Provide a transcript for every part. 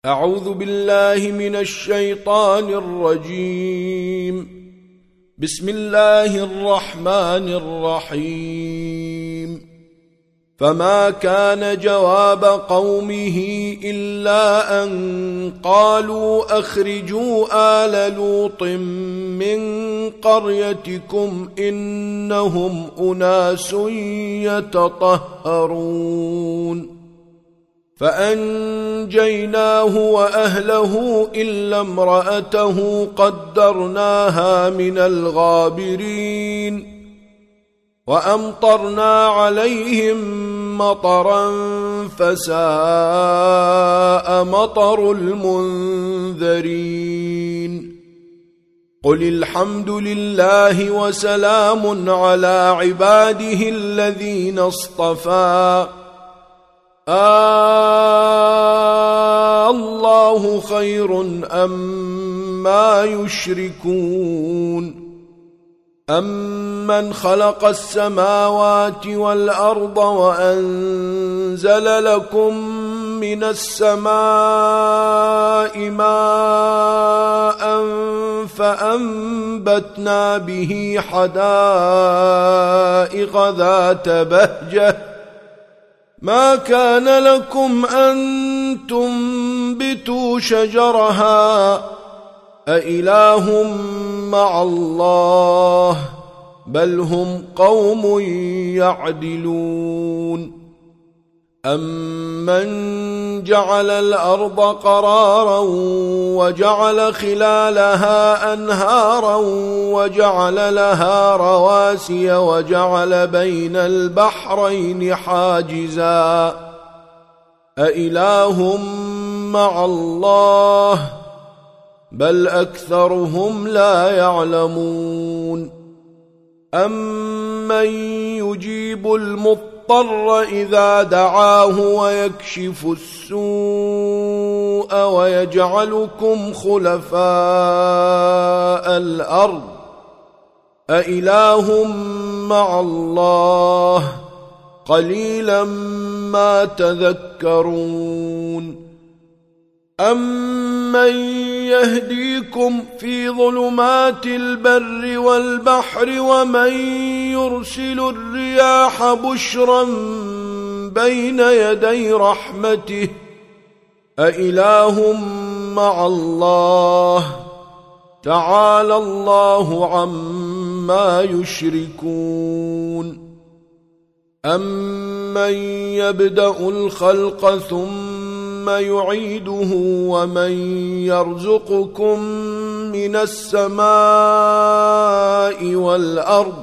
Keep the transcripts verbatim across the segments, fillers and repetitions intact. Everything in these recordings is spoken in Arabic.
أعوذ بالله من الشيطان الرجيم. بسم الله الرحمن الرحيم. فما كان جواب قومه إلا أن قالوا أخرجوا آل لوط من قريتكم إنهم أناس يتطهرون فأنجيناه وأهله إلا امرأته قدرناها من الغابرين وأمطرنا عليهم مطرا فساء مطر المنذرين. قل الحمد لله وسلام على عباده الذين اصطفى آه الله خير أما يشركون. أمن خلق السماوات والأرض وأنزل لكم من السماء ماء فأنبتنا به حدائق ذات بهجة ما كان لكم أن تنبتوا شجرها أإله مع الله بل هم قوم يعدلون. أمن جعل الأرض قرارا وجعل خلالها أنهارا وجعل لها رواسي وجعل بين البحرين حاجزا أإله مع الله بل أكثرهم لا يعلمون. أمن يجيب المضطر إذا دعاه ويكشف السوء ويجعلكم خلفاء الأرض أإله مع الله قليلا ما تذكرون. أمن يهديكم في ظلمات البر والبحر ومن يرسل الرياح بشرا بين يدي رحمته أإله مع الله تعالى الله عما يشركون. أمن يبدأ الخلق ثم يعيده ومن يرزقكم من السماء والأرض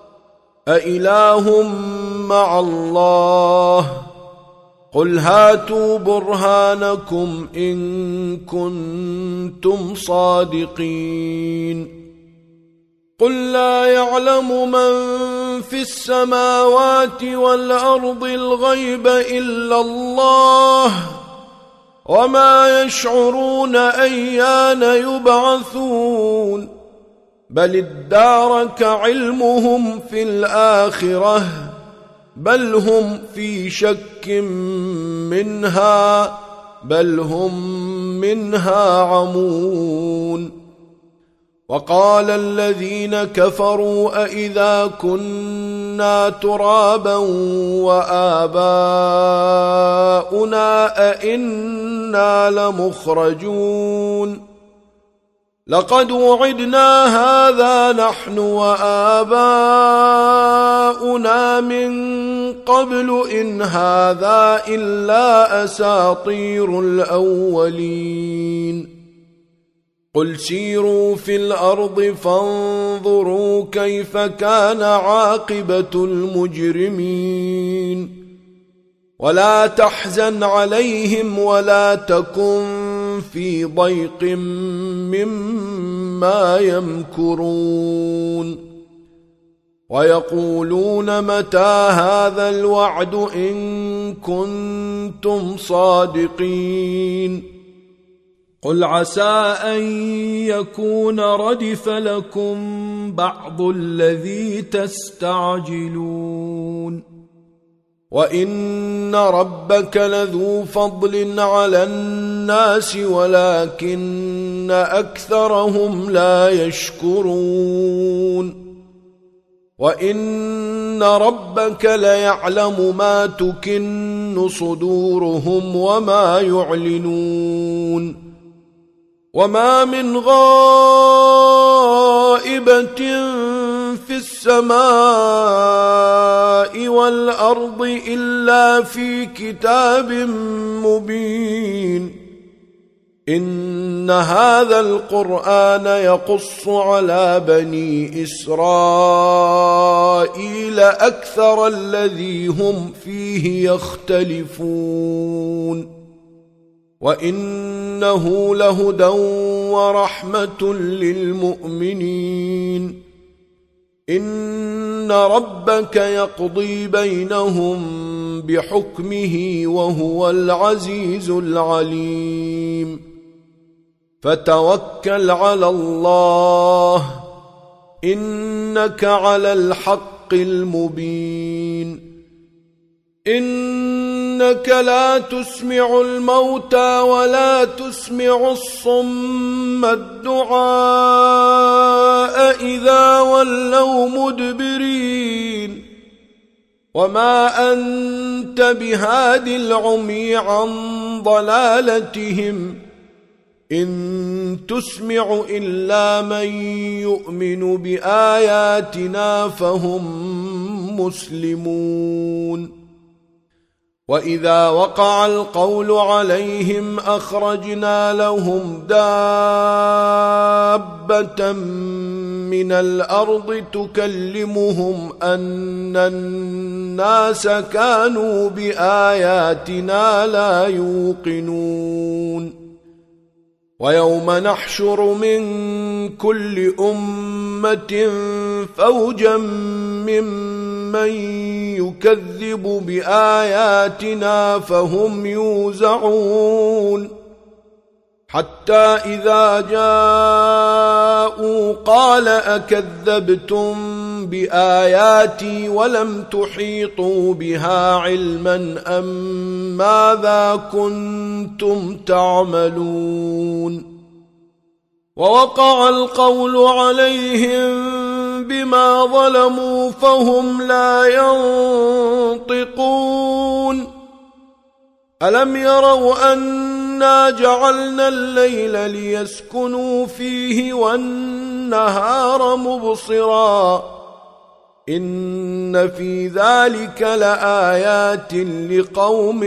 أإله مع الله قل هاتوا برهانكم إن كنتم صادقين. قل لا يعلم من في السماوات والأرض الغيب إلا الله وما يشعرون أيان يبعثون بل ادارك علمهم في الآخرة بل هم في شك منها بل هم منها عمون. وقال الذين كفروا أإذا كنا ترابا وآباؤنا أئنا لمخرجون لقد وعدنا هذا نحن وآباؤنا من قبل إن هذا إلا أساطير الأولين. قل سيروا في الأرض فانظروا كيف كان عاقبة المجرمين ولا تحزن عليهم ولا تكن في ضيق مما يمكرون. ويقولون متى هذا الوعد إن كنتم صادقين. قل عسى أن يكون ردف لكم بعض الذي تستعجلون وإن ربك لذو فضل على الناس ولكن أكثرهم لا يشكرون وإن ربك ليعلم ما تكن صدورهم وما يعلنون وما من غائبة في السماء والأرض إلا في كتاب مبين إن هذا القرآن يقص على بني إسرائيل أكثر الذي هم فيه يختلفون وإنه لهدى ورحمة للمؤمنين إن ربك يقضي بينهم بحكمه وهو العزيز العليم فتوكل على الله إنك على الحق المبين إنك لا تسمع الموتى ولا تسمع الصم الدعاء إذا ولوا مدبرين وما أنت بهاد العمي عن ضلالتهم إن تسمع إلا من يؤمن بآياتنا فهم مسلمون وإذا وقع القول عليهم أخرجنا لهم دابة من الأرض تكلمهم أن الناس كانوا بآياتنا لا يوقنون ويوم نحشر من كل أمة فوجا ممن يكذب بآياتنا فهم يوزعون حتى إذا جاءوا قال أكذبتم بآياتي ولم تحيطوا بها علما أم ماذا كنتم تعملون ووقع القول عليهم بما ظلموا فهم لا ينطقون ألم يروا أنا جعلنا الليل ليسكنوا فيه والنهار مبصرا إن في ذلك لآيات لقوم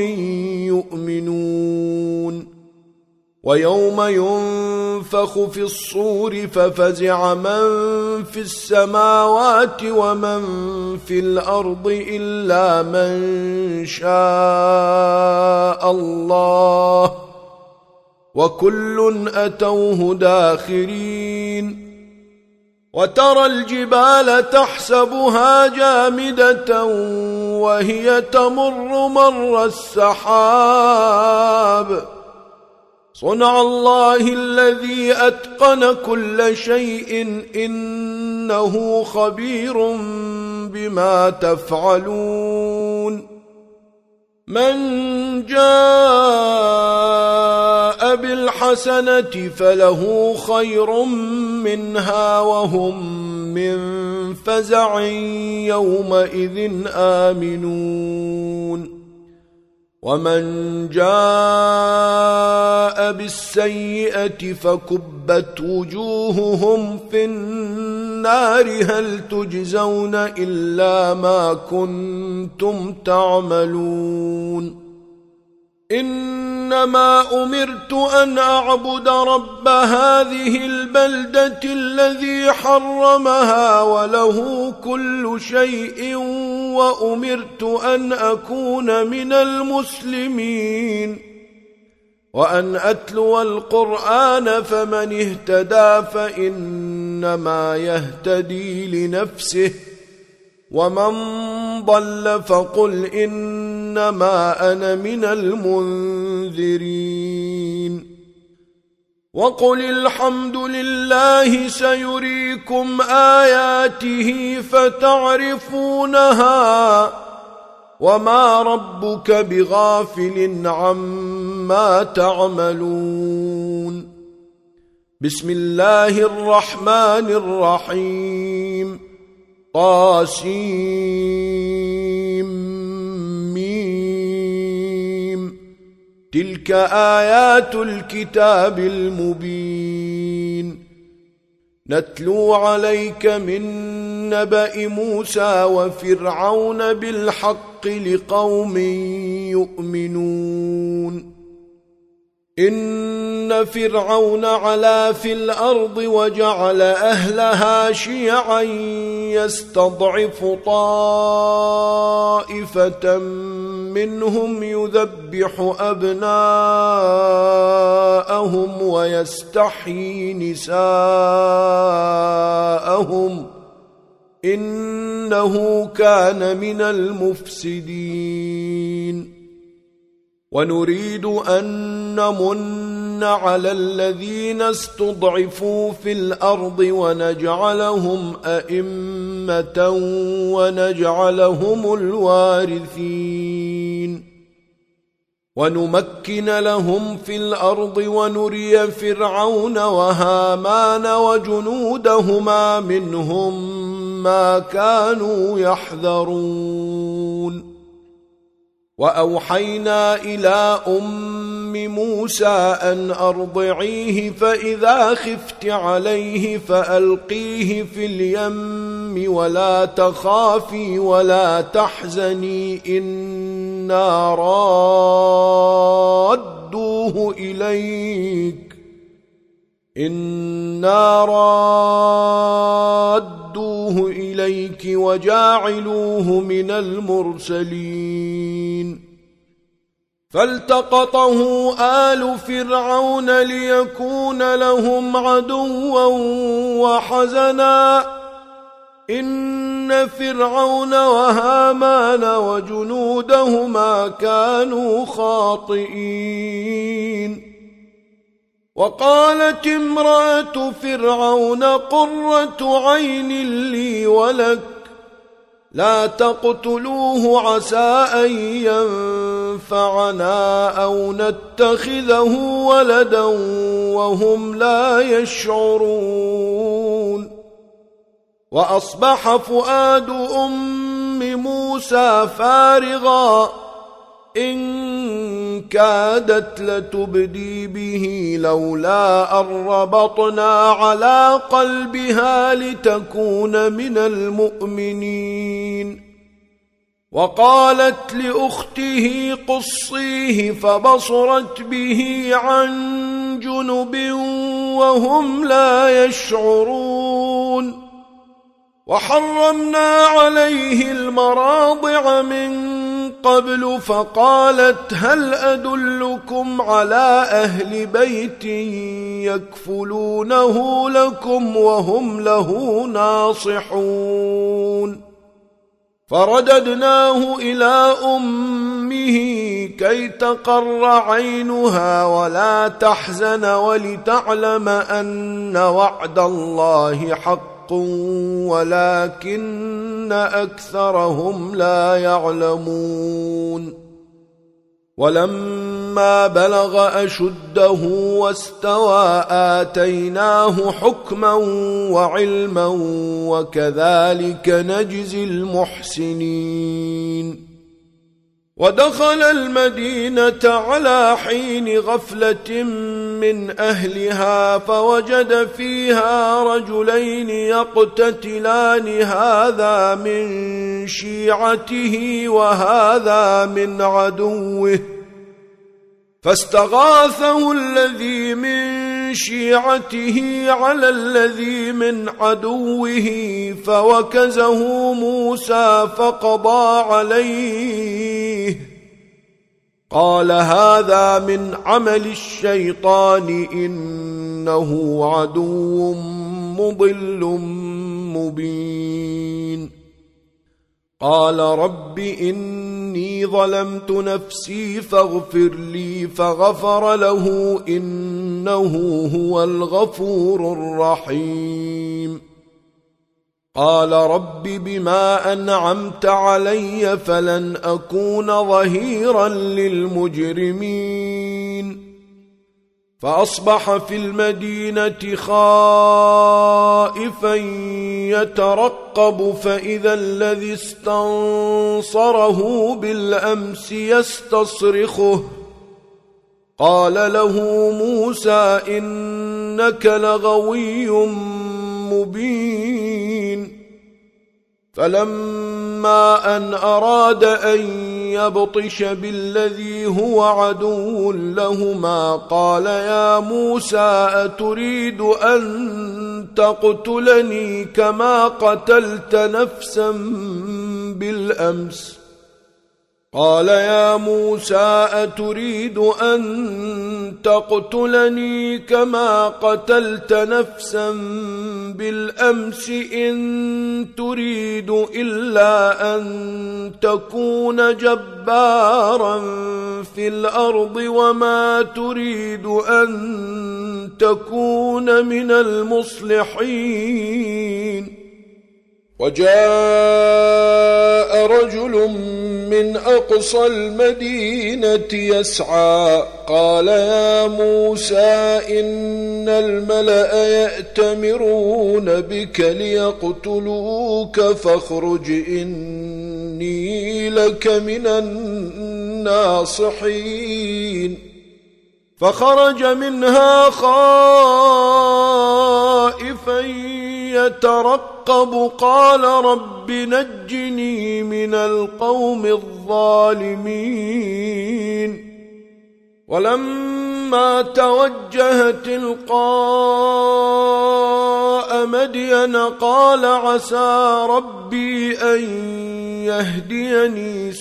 يؤمنون ويوم ينفخ في الصور ففزع من في السماوات ومن في الأرض إلا من شاء الله وكل أتوه داخرين وترى الجبال تحسبها جامدة وهي تمر مر السحاب صنع الله الذي أتقن كل شيء إنه خبير بما تفعلون من جاء بالحسنة فله خير منها وهم من فزع يومئذ آمنون ومن جاء بالسيئة فكبت وجوههم في النار هل تجزون إلا ما كنتم تعملون إنما أمرت أن أعبد رب هذه البلدة الذي حرمها وله كل شيء وأمرت أن أكون من المسلمين وأن أتلو القرآن فمن اهتدى فإنما يهتدي لنفسه ومن ضل فقل إنما أنا من المنذرين وقل الحمد لله سيريكم آياته فتعرفونها وما ربك بغافل عما تعملون. بسم الله الرحمن الرحيم. طاسيم. تلك آيات الكتاب المبين. نتلو عليك من نبأ موسى وفرعون بالحق لقوم يؤمنون. إن فرعون علا في الأرض وجعل أهلها شيعا يستضعف طائفة منهم يذبح أبناءهم ويستحيي نساءهم إنه كان من المفسدين. ونريد أن نمن على الذين استضعفوا في الأرض ونجعلهم أئمة ونجعلهم الوارثين. ونمكن لهم في الأرض ونري فرعون وهامان وجنودهما منهم ما كانوا يحذرون. وأوحينا إلى أم موسى أن أرضعيه فإذا خفت عليه فألقيه في اليم ولا تخافي ولا تحزني إنا رادوه إليك إنا رادوه إليك وجاعلوه من المرسلين. فالتقطه آل فرعون ليكون لهم عدوا وحزنا إن فرعون وهامان وجنودهما كانوا خاطئين. وقالت امرأة فرعون قرة عين لي ولك لا تقتلوه عسى أن ينفعنا أو نتخذه ولدا وهم لا يشعرون. وأصبح فؤاد أم موسى فارغا إن كادت لتبدي به لولا أن ربطنا على قلبها لتكون من المؤمنين. وقالت لأخته قصيه فبصرت به عن جنب وهم لا يشعرون. وحرمنا عليه المراضع من قبل فقالت هل أدلكم على أهل بيت يكفلونه لكم وهم له ناصحون. فرددناه إلى أمه كي تقر عينها ولا تحزن ولتعلم أن وعد الله حق ولكن أكثرهم لا يعلمون. ولما بلغ أشده واستوى آتيناه حكما وعلما وكذلك نجزي المحسنين. ودخل المدينة على حين غفلة من أهلها فوجد فيها رجلين يقتتلان هذا من شيعته وهذا من عدوه فاستغاثه الذي من شيعته على الذي من عدوه فوكزه موسى فقضى عليه قال هذا من عمل الشيطان إنه عدو مضل مبين. قال رب إني ظلمت نفسي فاغفر لي فغفر له إنه هو الغفور الرحيم. قال رب بما أنعمت علي فلن أكون ظهيرا للمجرمين فأصبح في المدينة خائفا يترقب فإذا الذي استنصره بالأمس يستصرخه قال له موسى إنك لغوي مبين فلما أن أراد أن يبطش بالذي هو عدو لهما قال يا موسى أتريد أن تقتلني كما قتلت نفسا بالأمس قال يا موسى أتريد أن تقتلني كما قتلت نفسا بالأمس إن تريد إلا أن تكون جبارا في الأرض وما تريد أن تكون من المصلحين وجاء رجل من أقصى المدينة يسعى قال يا موسى إن الملأ يأتمرون بك ليقتلوك فاخرج إني لك من الناصحين فخرج منها خائفا يترقب قال رب نجني من القوم الظالمين ولما توجه تلقاء مدين قال عسى ربي أن يهديني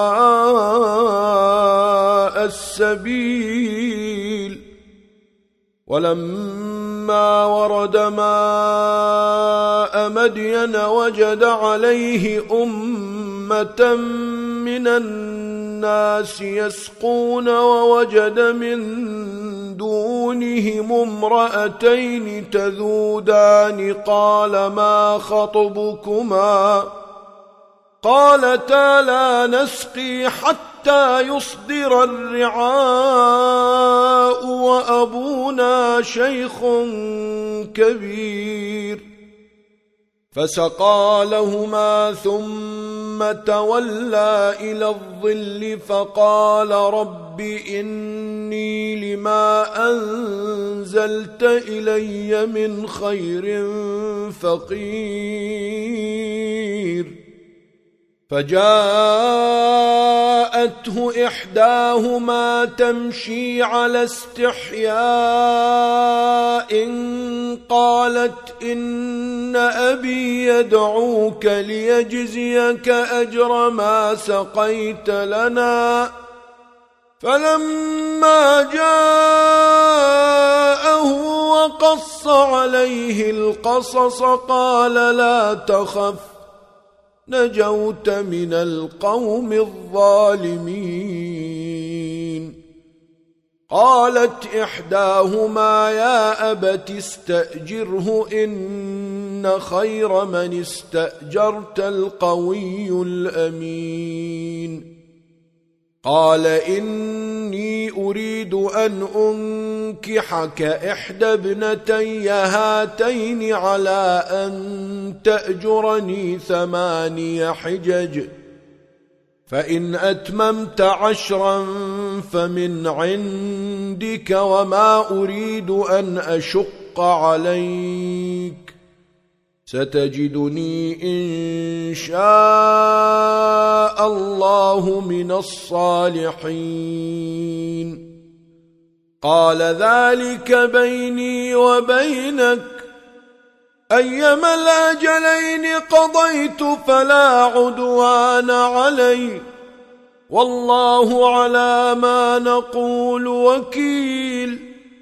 سواء السبيل ولما ورد ماء مدين وجد عليه أمة من الناس يسقون ووجد من دونهم امرأتين تذودان قال ما خطبكما قالتا لا نسقي حتى يصدر الرعاء وأبونا شيخ كبير فسقى لهما ثم تولى إلى الظل فقال رب إني لما أنزلت إلي من خير فقير فجاءته إحداهما تمشي على استحياء قالت إن أبي يدعوك ليجزيك أجر ما سقيت لنا فلما جاءه وقص عليه القصص قال لا تخف نجوت من القوم الظالمين قالت إحداهما يا أبت استأجره إن خير من استأجرت القوي الأمين قال إني أريد أن أنكحك إحدى ابنتي هاتين على أن تأجرني ثماني حجج فإن أتممت عشرا فمن عندك وما أريد أن أشق عليك ستجدني إن شاء الله من الصالحين قال ذلك بيني وبينك أيما الأجلين قضيت فلا عدوان علي والله على ما نقول وكيل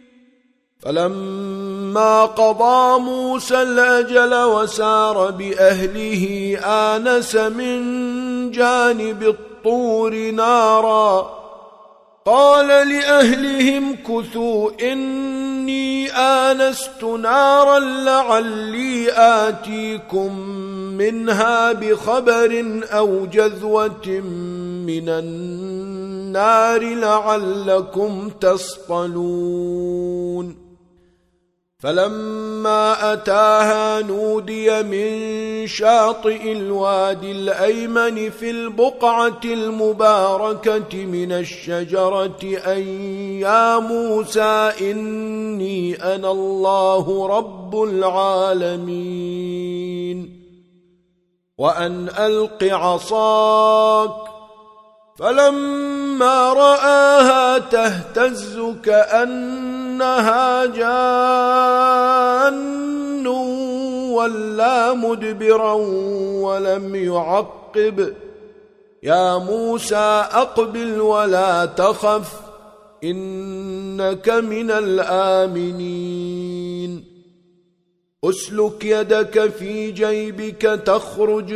فلما قضى موسى الأجل وسار بأهله آنس من جانب الطور نارا قال لأهلهم كثوا إني آنست نارا لعلي آتيكم منها بخبر أو جذوة من النار لعلكم تصطلون فلما أتاها نودي من شاطئ الوادي الأيمن في البقعة المباركة من الشجرة أن يا موسى إني أنا الله رب العالمين وأن ألق عصاك فلما رآها تهتز كأنها جان ولا مدبرا ولم يعقب يا موسى أقبل ولا تخف إنك من الآمنين أسلك يدك في جيبك تخرج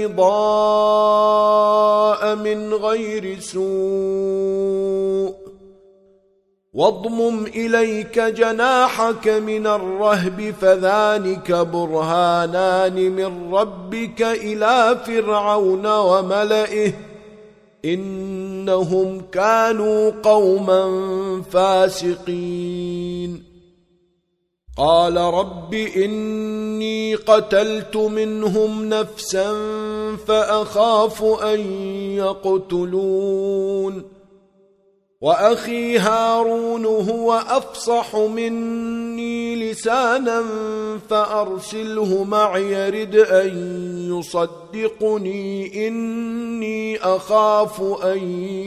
بيضاء من غير سوء واضمم إليك جناحك من الرهب فذلك برهانان من ربك إلى فرعون وملئه إنهم كانوا قوما فاسقين قال رب إني قتلت منهم نفسا فأخاف أن يقتلون وأخي هارون هو أفصح مني لسانا فأرسله معي يرد أن يصدقني إني أخاف أن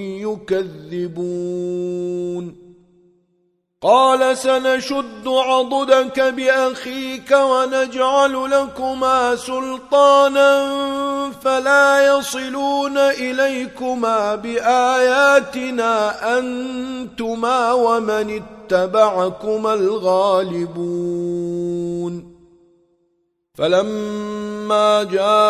يكذبون قال سنشد عضدك بأخيك ونجعل لكما سلطانا فلا يصلون إليكما بآياتنا أنتما ومن اتبعكما الغالبون فلما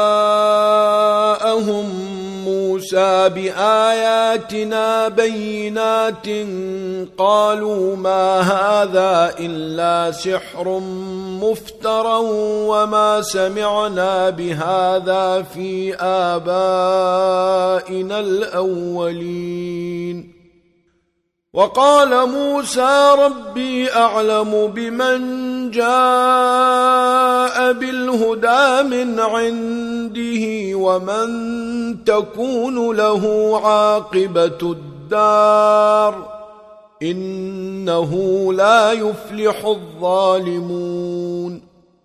جاءهم موسى بآياتنا بينات قالوا ما هذا إلا سحر مفترى وما سمعنا بهذا في آبائنا الأولين وقال موسى ربي أعلم بمن جاء بالهدى من عنده ومن تكون له عاقبة الدار إنه لا يفلح الظالمون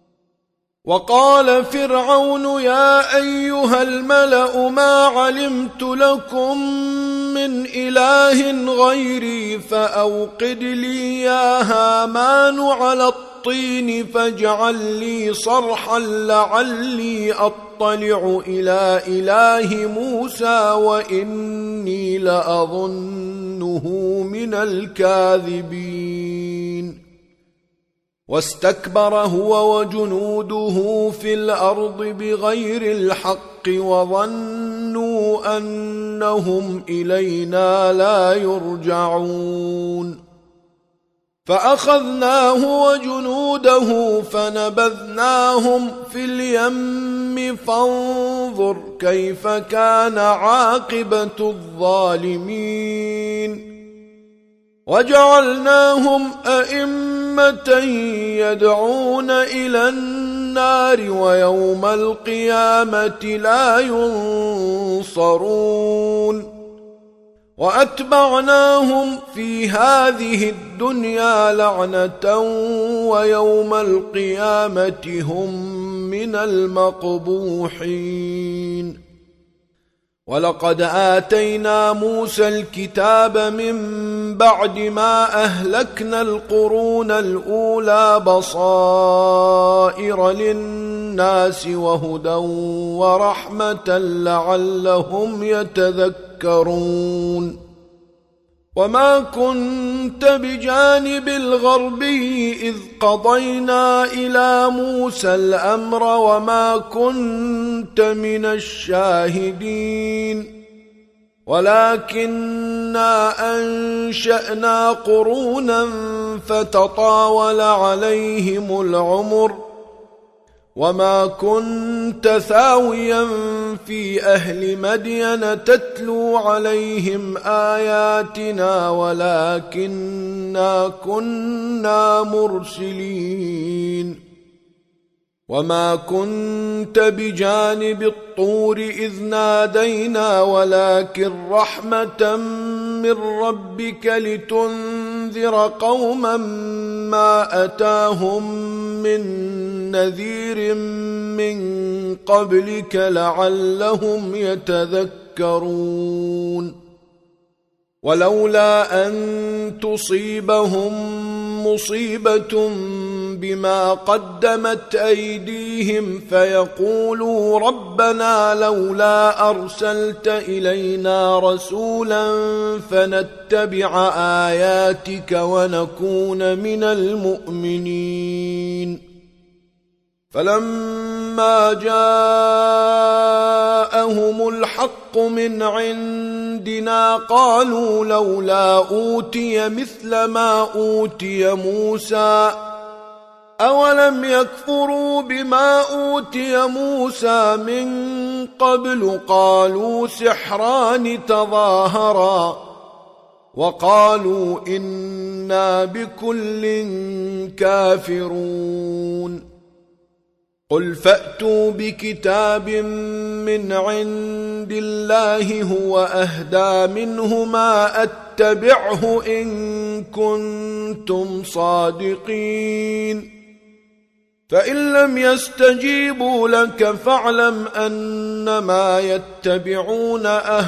وقال فرعون يا أيها الملأ ما علمت لكم من إله غيري فأوقد لي يا هامان على الطين فاجعل لي صرحا لعلي أطلع إلى إله موسى وإني لأظنه من الكاذبين واستكبر هو وجنوده في الأرض بغير الحق وظنوا أنهم إلينا لا يرجعون فأخذناه وجنوده فنبذناهم في اليم فانظر كيف كان عاقبة الظالمين وجعلناهم أئمة يدعون إلى النار ويوم القيامة لا ينصرون وأتبعناهم في هذه الدنيا لعنة ويوم القيامة هم من المقبوحين ولقد آتينا موسى الكتاب من بعد ما أهلكنا القرون الأولى بصائر للناس وهدى ورحمة لعلهم يتذكرون وما كنت بجانب الغربي إذ قضينا إلى موسى الأمر وما كنت من الشاهدين ولكننا أنشأنا قرونا فتطاول عليهم العمر وما كنت ثاويا في أهل مدين تتلو عليهم آياتنا ولكننا كنا مرسلين وما كنت بجانب الطور إذ نادينا ولكن رحمة من ربك لتنذر قوما ما أتاهم من نذير من قبلك لعلهم يتذكرون ولولا أن تصيبهم مصيبة بما قدمت أيديهم فيقولوا ربنا لولا أرسلت إلينا رسولا فنتبع آياتك ونكون من المؤمنين فلما جاءهم الحق من عندنا قالوا لولا أوتي مثل ما أوتي موسى أولم يكفروا بما أوتي موسى من قبل قالوا سحران تظاهرا وقالوا إنا بكل كافرون قل فأتوا بكتاب من عند الله هو أهدى منه ما أتبعه إن كنتم صادقين فإن لم يستجيبوا لك فاعلم أنما يتبعون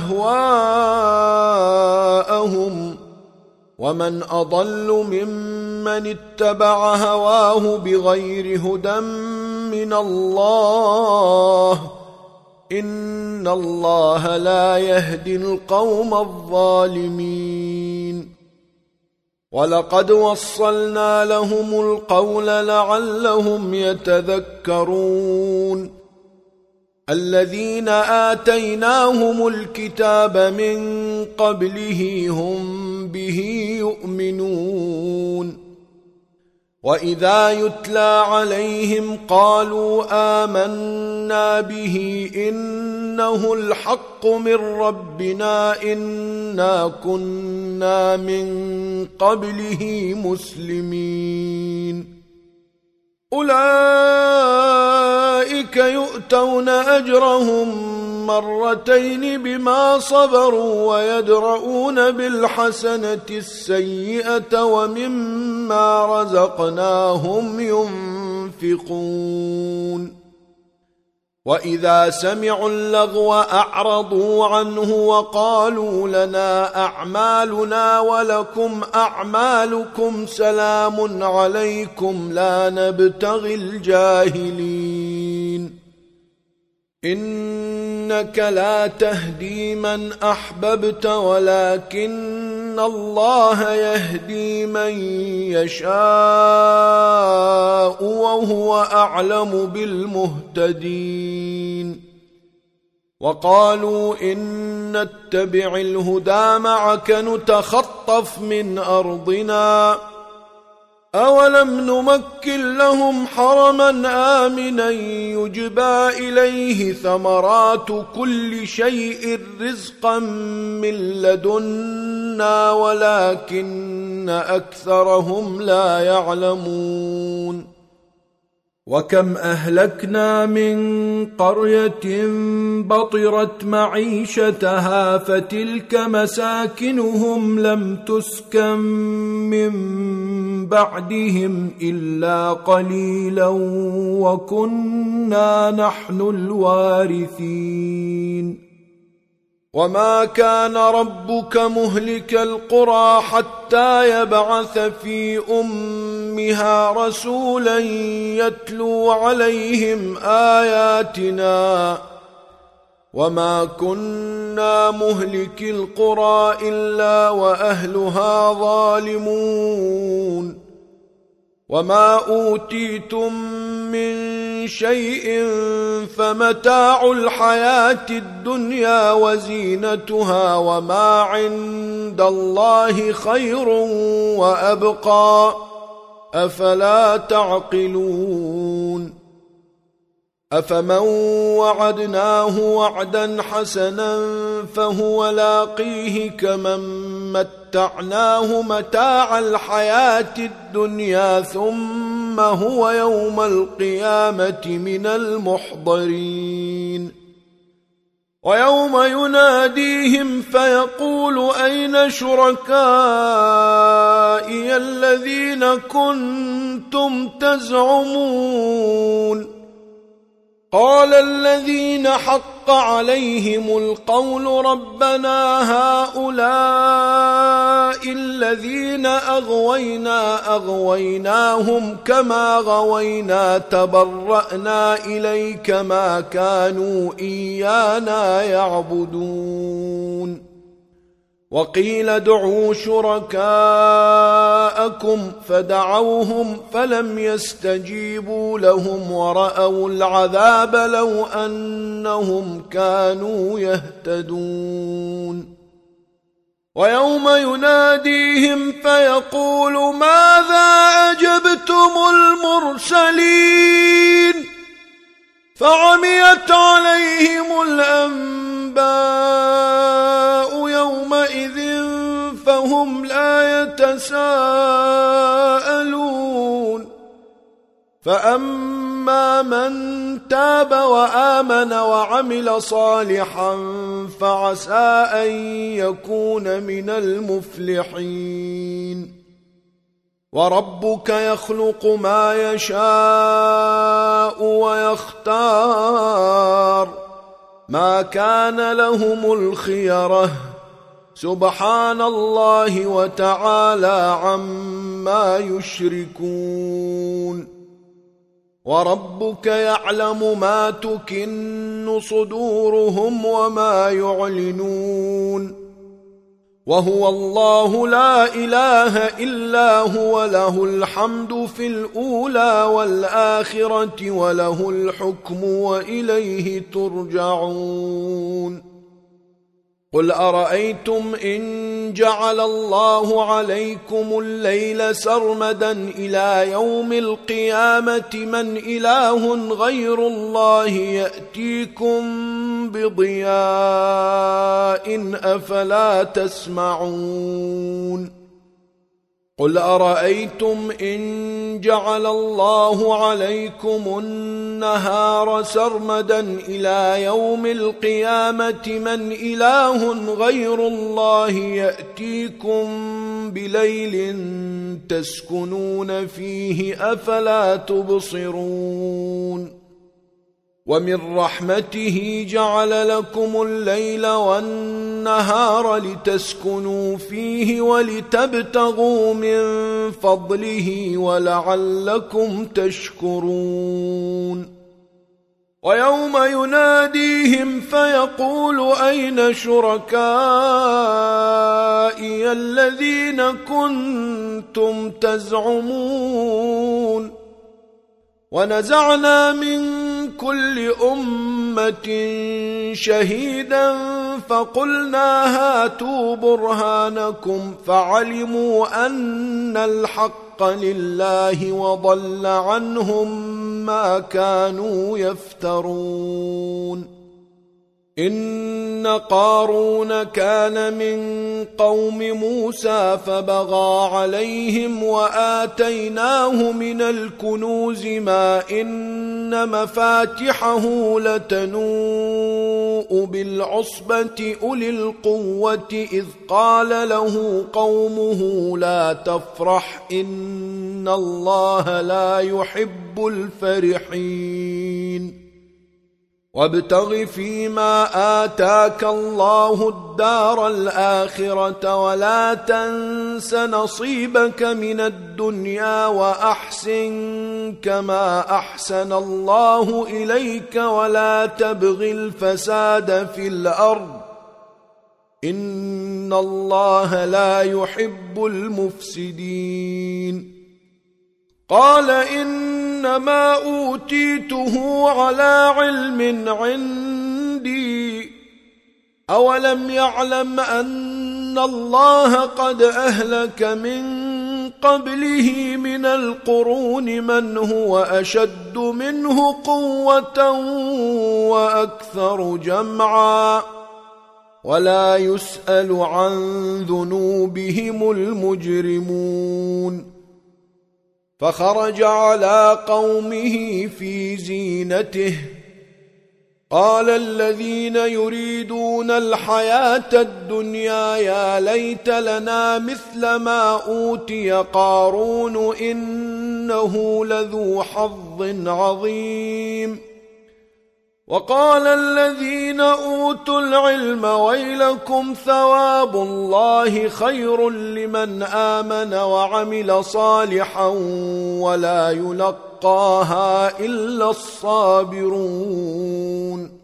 أهواءهم ومن أضل ممن اتبع هواه بغير هدى من الله إن الله لا يهدي القوم الظالمين ولقد وصلنا لهم القول لعلهم يتذكرون الذين آتيناهم الكتاب من قبله هم به يؤمنون وإذا يتلى عليهم قالوا آمنا به إنه الحق من ربنا إنا كنا من قبله مسلمين أولئك يؤتون أجرهم مرتين بما صبروا ويدرؤون بالحسنة السيئة ومما رزقناهم ينفقون وإذا سمعوا اللغو أعرضوا عنه وقالوا لنا أعمالنا ولكم أعمالكم سلام عليكم لا نبتغي الجاهلين إنك لا تهدي من أحببت ولكن الله يهدي من يشاء وهو أعلم بالمهتدين وقالوا إن نتبع الهدى معك نتخطف من أرضنا أولم نمكن لهم حرما آمنا يجبى إليه ثمرات كل شيء رزقا من لدنا ولكن أكثرهم لا يعلمون وكم أهلكنا من قرية بطرت معيشتها فتلك مساكنهم لم تسكن من بعدهم إلا قليلا وكنا نحن الوارثين وما كان ربك مهلك القرى حتى يبعث في أمها رسولا يتلو عليهم آياتنا وما كنا مهلك القرى إلا وأهلها ظالمون وما أوتيتم من شيء فمتاع الحياة الدنيا وزينتها وما عند الله خير وأبقى أفلا تعقلون أفمن وعدناه وعدا حسنا فهو لاقيه كمن متعناه متاع الحياة الدنيا ثم هو يوم القيامة من المحضرين ويوم يناديهم فيقول أين شركائي الذين كنتم تزعمون قال الذين حق عليهم القول ربنا هؤلاء الذين أغوينا أغويناهم كما غوينا تبرأنا إليك ما كانوا إيانا يعبدون وقيل ادعوا شركاءكم فدعوهم فلم يستجيبوا لهم ورأوا العذاب لو أنهم كانوا يهتدون ويوم يناديهم فيقول ماذا أجبتم المرسلين فعميت عليهم الأنباء يومئذ فهم لا يتساءلون فأما من تاب وآمن وعمل صالحا فعسى أن يكون من المفلحين وربك يخلق ما يشاء ويختار ما كان لهم الخيرة سبحان الله وتعالى عما يشركون وربك يعلم ما تكن صدورهم وما يعلنون وهو الله لا إله إلا هو له الحمد في الأولى والآخرة وله الحكم وإليه ترجعون قل أرأيتم إن جعل الله عليكم الليل سرمدا إلى يوم القيامة من إله غير الله يأتيكم بضياء أفلا تسمعون قل أرأيتم إن جعل الله عليكم النهار سرمدا إلى يوم القيامة من إله غير الله يأتيكم بليل تسكنون فيه أفلا تبصرون ومن رحمته جعل لكم الليل والنهار لتسكنوا فيه ولتبتغوا من فضله ولعلكم تشكرون ويوم يناديهم فيقول أين شركائي الذين كنتم تزعمون ونزعنا من كل أمة شهيدا فقلنا هاتوا برهانكم فعلموا أن الحق لله وضل عنهم ما كانوا يفترون إن قارون كان من قوم موسى فبغى عليهم وآتيناه من الكنوز ما إن مفاتحه لتنوء بالعصبة أولي القوة إذ قال له قومه لا تفرح إن الله لا يحب الفرحين وابتغ فيما آتاك الله الدار الآخرة ولا تنس نصيبك من الدنيا وأحسن كما أحسن الله إليك ولا تبغ الفساد في الأرض إن الله لا يحب المفسدين قال إنما أوتيته على علم عندي أولم يعلم أن الله قد أهلك من قبله من القرون من هو أشد منه قوة وأكثر جمعا ولا يسأل عن ذنوبهم المجرمون فخرج على قومه في زينته قال الذين يريدون الحياة الدنيا يا ليت لنا مثل ما أوتي قارون إنه لذو حظ عظيم وقال الذين أوتوا العلم ويلكم ثواب الله خير لمن آمن وعمل صالحا ولا يلقاها إلا الصابرون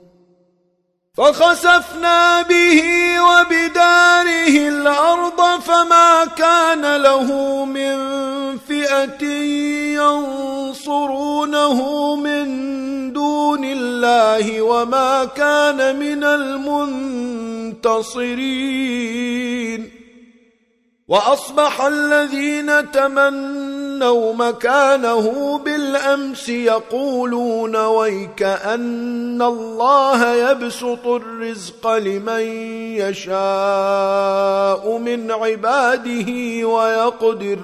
فخسفنا به وبداره الأرض فما كان له من فئة ينصرونه من دون الله وما كان من المنتصرين وأصبح الذين تمنوا مكانه بالأمس يقولون ويك أن الله يبسط الرزق لمن يشاء من عباده ويقدر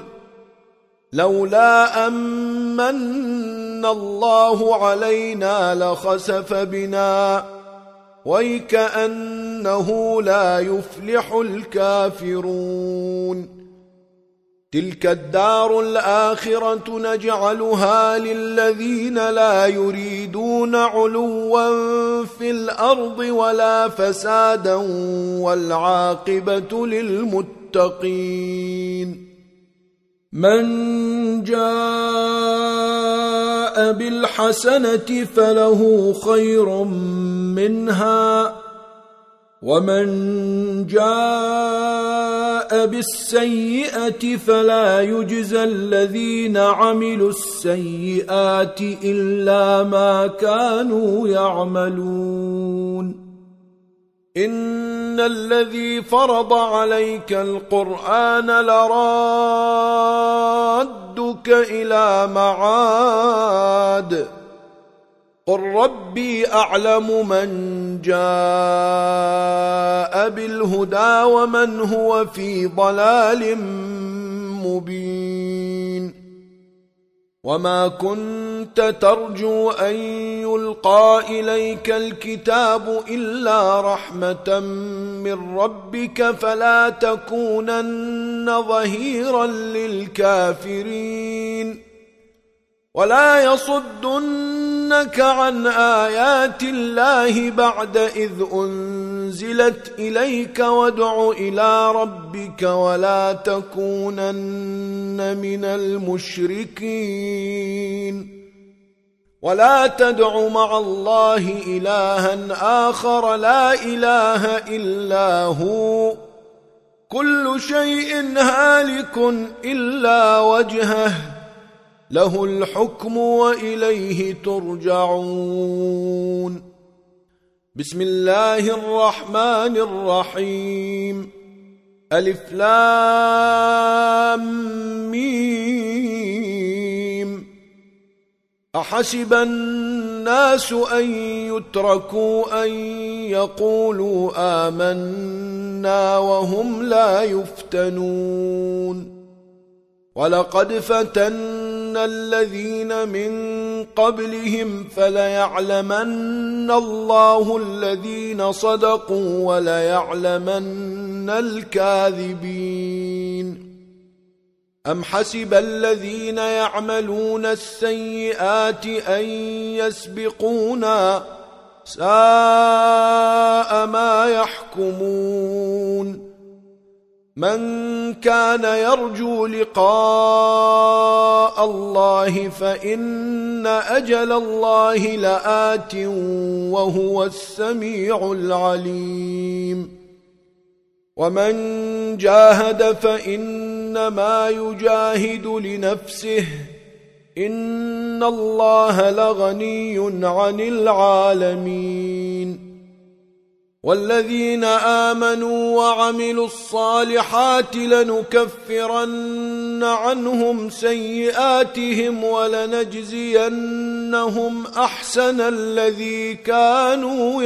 لولا أمن الله علينا لخسف بنا ويكأنه لا يفلح الكافرون تلك الدار الآخرة نجعلها للذين لا يريدون علوا في الأرض ولا فسادا والعاقبة للمتقين من جاء بالحسنة فله خير منها ومن جاء بالسيئة فلا يجزى الذين عملوا السيئات إلا ما كانوا يعملون إن الذي فرض عليك القرآن لرادك إلى معاد قل ربي أعلم من جاء بالهدى ومن هو في ضلال مبين وما كنت ترجو أن يلقى إليك الكتاب إلا رحمة من ربك فلا تكونن ظهيرا للكافرين ولا يصدنك عن آيات الله بعد إذ أنزلت إليك وادع إلى ربك ولا تكونن من المشركين ولا تدع مع الله إلها آخر لا إله إلا هو كل شيء هالك إلا وجهه له الحكم وإليه ترجعون بسم الله الرحمن الرحيم ألف لام ميم أحسب الناس أن يتركوا أن يقولوا آمنا وهم لا يفتنون ولقد فتنا الذين من قبلهم فليعلمن الله الذين صدقوا وليعلمن الكاذبين أم حسب الذين يعملون السيئات أن يسبقونا ساء ما يحكمون من كان يرجو لقاء الله فإن أجل الله لآت وهو السميع العليم ومن جاهد فإنما يجاهد لنفسه إن الله لغني عن العالمين والذين آمنوا وعملوا الصالحات لنكفرن عنهم سيئاتهم ولنجزينهم أحسن الذي كانوا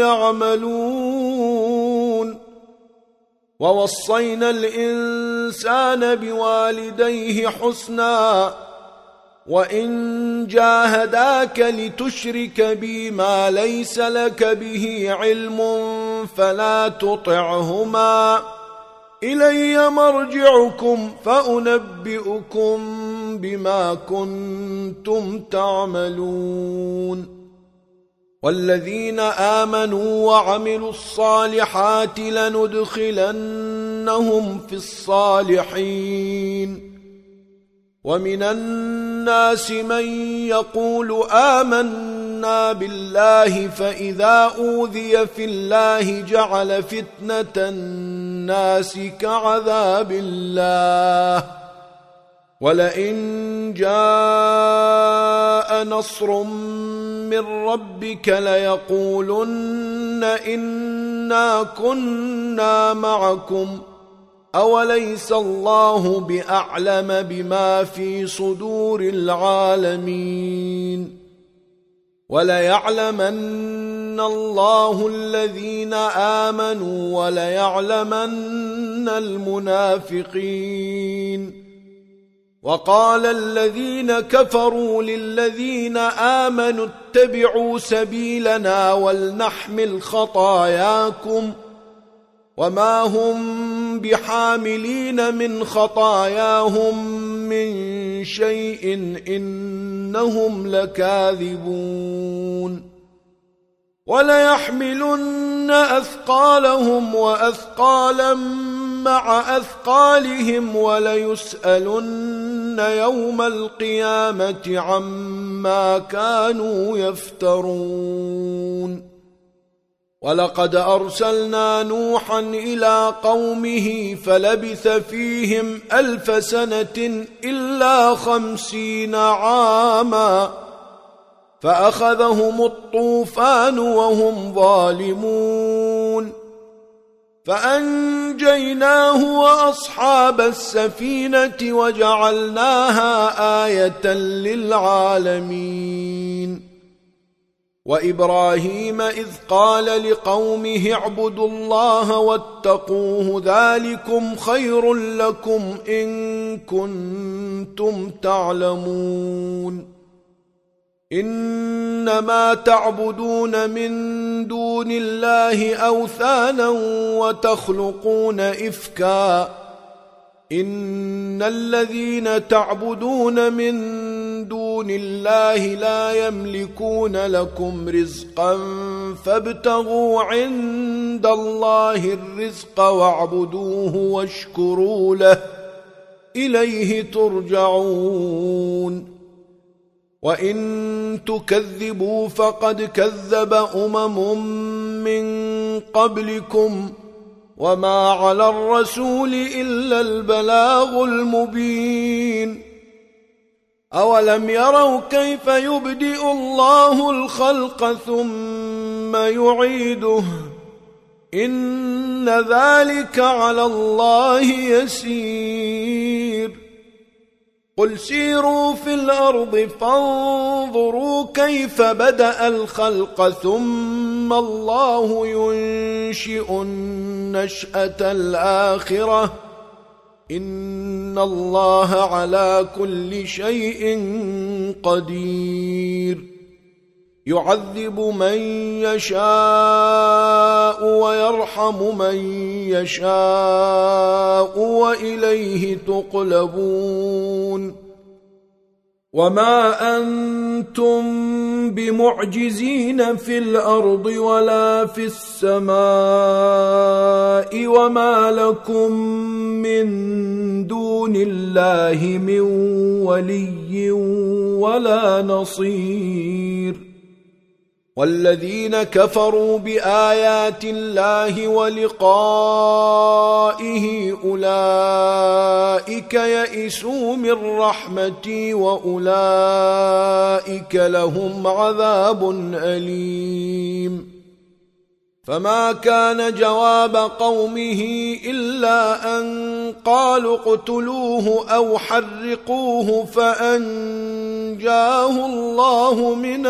يعملون ووصينا الإنسان بوالديه حسنا وإن جاهداك لتشرك بي ما ليس لك به علم فلا تطعهما إلي مرجعكم فأنبئكم بما كنتم تعملون والذين آمنوا وعملوا الصالحات لندخلنهم في الصالحين ومن الناس من يقول آمنا بالله فإذا أوذي في الله جعل فتنة الناس كعذاب الله ولئن جاء نصر من ربك ليقولن إنا كنا معكم أوليس الله بأعلم بما في صدور العالمين وليعلمن الله الذين آمنوا وليعلمن المنافقين وقال الذين كفروا للذين آمنوا اتبعوا سبيلنا ولنحمل خطاياكم وما هم بحاملين من خطاياهم من شيء إنهم لكاذبون وليحملن أثقالهم وأثقالا مع أثقالهم وليسألن يوم القيامة عما كانوا يفترون ولقد أرسلنا نوحا إلى قومه فلبث فيهم ألف سنة إلا خمسين عاما فأخذهم الطوفان وهم ظالمون فأنجيناه وأصحاب السفينة وجعلناها آية للعالمين وإبراهيم إذ قال لقومه اعبدوا الله واتقوه ذلكم خير لكم إن كنتم تعلمون إنما تعبدون من دون الله أوثانا وتخلقون إفكا إن الذين تعبدون من دون الله لا يملكون لكم رزقا فابتغوا عند الله الرزق واعبدوه واشكروا له إليه ترجعون وإن تكذبوا فقد كذب أمم من قبلكم وما على الرسول إلا البلاغ المبين أولم يروا كيف يبدئ الله الخلق ثم يعيده إن ذلك على الله يسير قل سيروا في الأرض فانظروا كيف بدأ الخلق ثم الله ينشئ النشأة الآخرة إن الله على كل شيء قدير يعذب من يشاء ويرحم من يشاء وإليه تقلبون وما أنتم بمعجزين في الأرض ولا في السماء وما لكم من دون الله من ولي ولا نصير والذين كفروا بآيات الله ولقائه أولئك يئسوا من رحمتي وأولئك لهم عذاب أليم فما كان جواب قومه إلا أن قالوا اقتلوه أو حرقوه فأنجاه الله من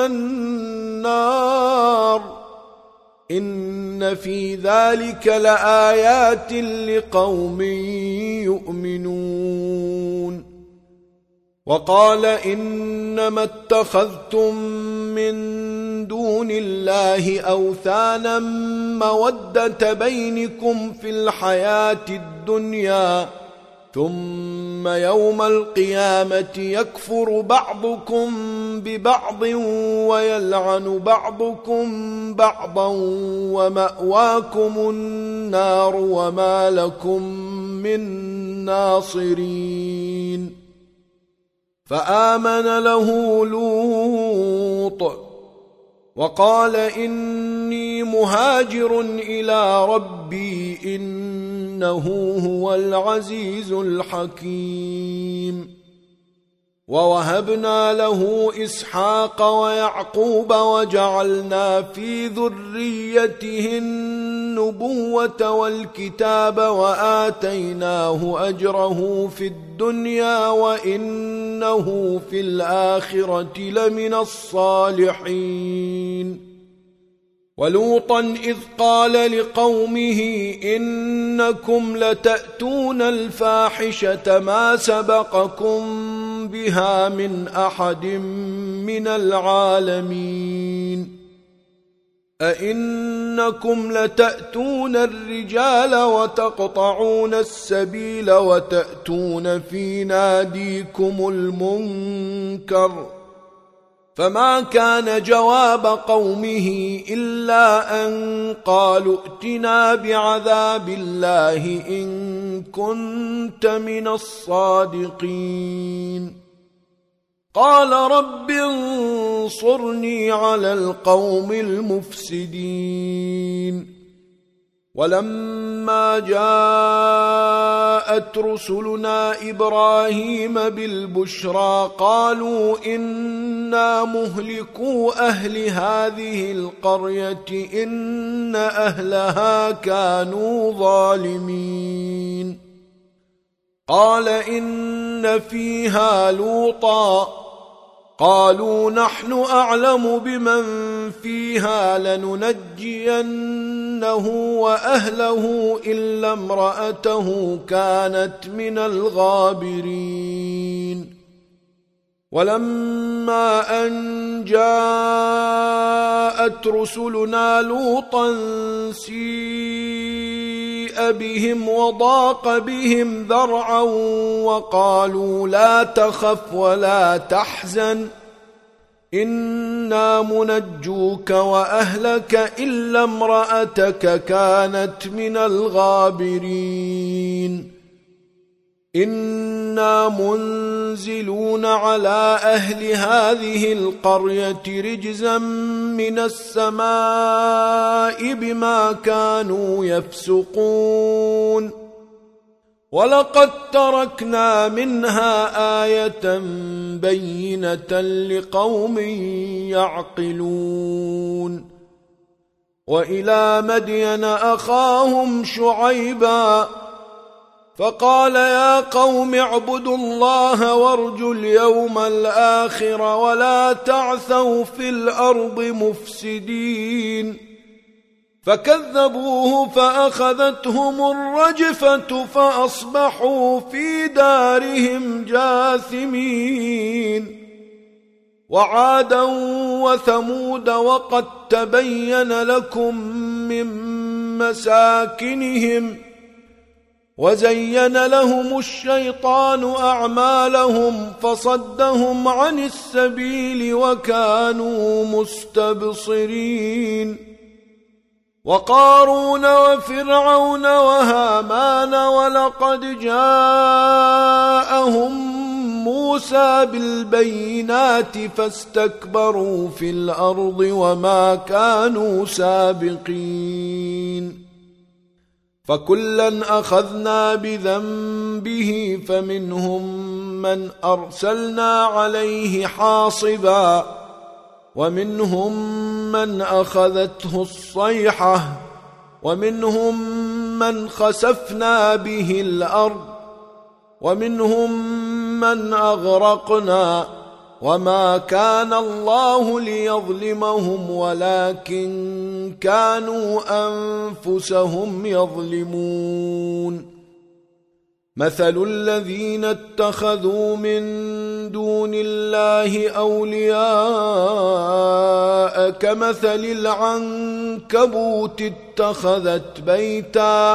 النار إن في ذلك لآيات لقوم يؤمنون. وقال إنما اتخذتم من دون الله أوثانا مودة بينكم في الحياة الدنيا ثم يوم القيامة يكفر بعضكم ببعض ويلعن بعضكم بعضا ومأواكم النار وما لكم من ناصرين. فآمن له لوط وقال إني مهاجر إلى ربي إنه هو العزيز الحكيم. ووهبنا له إسحاق ويعقوب وجعلنا في ذريته النبوة والكتاب وآتيناه أجره في الدنيا وإنه في الآخرة لمن الصالحين. ولوطا إذ قال لقومه إنكم لتأتون الفاحشة ما سبقكم بها من أحد من العالمين. أئنكم لتأتون الرجال وتقطعون السبيل وتأتون في ناديكم المنكر. فما كان جواب قومه إلا أن قالوا ائتنا بعذاب الله إن كنت من الصادقين. قال رب انصرني على القوم المفسدين. ولما جاءت رسلنا إبراهيم بالبشرى قالوا إنا مهلكو أهل هذه القرية إن أهلها كانوا ظالمين. قال إن فيها لوطا قالوا نحن أعلم بمن فيها لننجينه وأهله إلا امرأته كانت من الغابرين. ولما أن جاءت رسلنا لوطا سيء بهم وضاق بهم ذرعا وقالوا لا تخف ولا تحزن إنا منجوك وأهلك إلا امرأتك كانت من الغابرين. إنا منزلون على أهل هذه القرية رجزا من السماء بما كانوا يفسقون. ولقد تركنا منها آية بينة لقوم يعقلون. وإلى مدين أخاهم شعيبا فقال يا قوم اعبدوا الله وارجوا اليوم الآخر ولا تعثوا في الأرض مفسدين. فكذبوه فأخذتهم الرجفة فأصبحوا في دارهم جاثمين. وعادا وثمود وقد تبين لكم من مساكنهم وزين لهم الشيطان أعمالهم فصدهم عن السبيل وكانوا مستبصرين. وقارون وفرعون وهامان ولقد جاءهم موسى بالبينات فاستكبروا في الأرض وما كانوا سابقين. فكلا أخذنا بذنبه فمنهم من أرسلنا عليه حاصبا ومنهم من أخذته الصيحة ومنهم من خسفنا به الأرض ومنهم من أغرقنا وما كان الله ليظلمهم ولكن كانوا أنفسهم يظلمون مثل الذين اتخذوا من دون الله أولياء كمثل العنكبوت اتخذت بيتا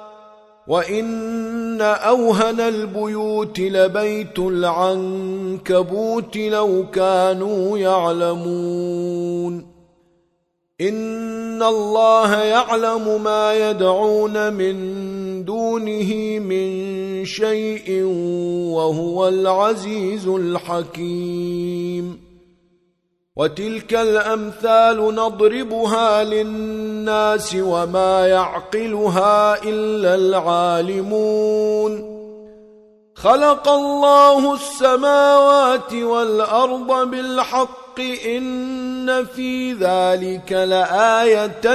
وإن أوهن البيوت لبيت العنكبوت لو كانوا يعلمون إن الله يعلم ما يدعون من دونه من شيء وهو العزيز الحكيم وتلك الأمثال نضربها للناس وما يعقلها إلا العالمون خلق الله السماوات والأرض بالحق إن في ذلك لآية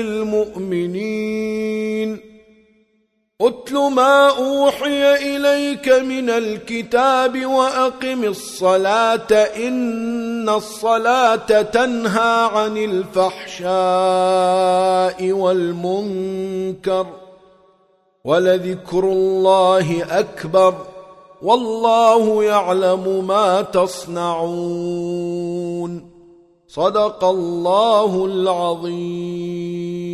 للمؤمنين أتل ما أوحي إليك من الكتاب وأقم الصلاة إن الصلاة تنهى عن الفحشاء والمنكر ولذكر الله أكبر والله يعلم ما تصنعون صدق الله العظيم.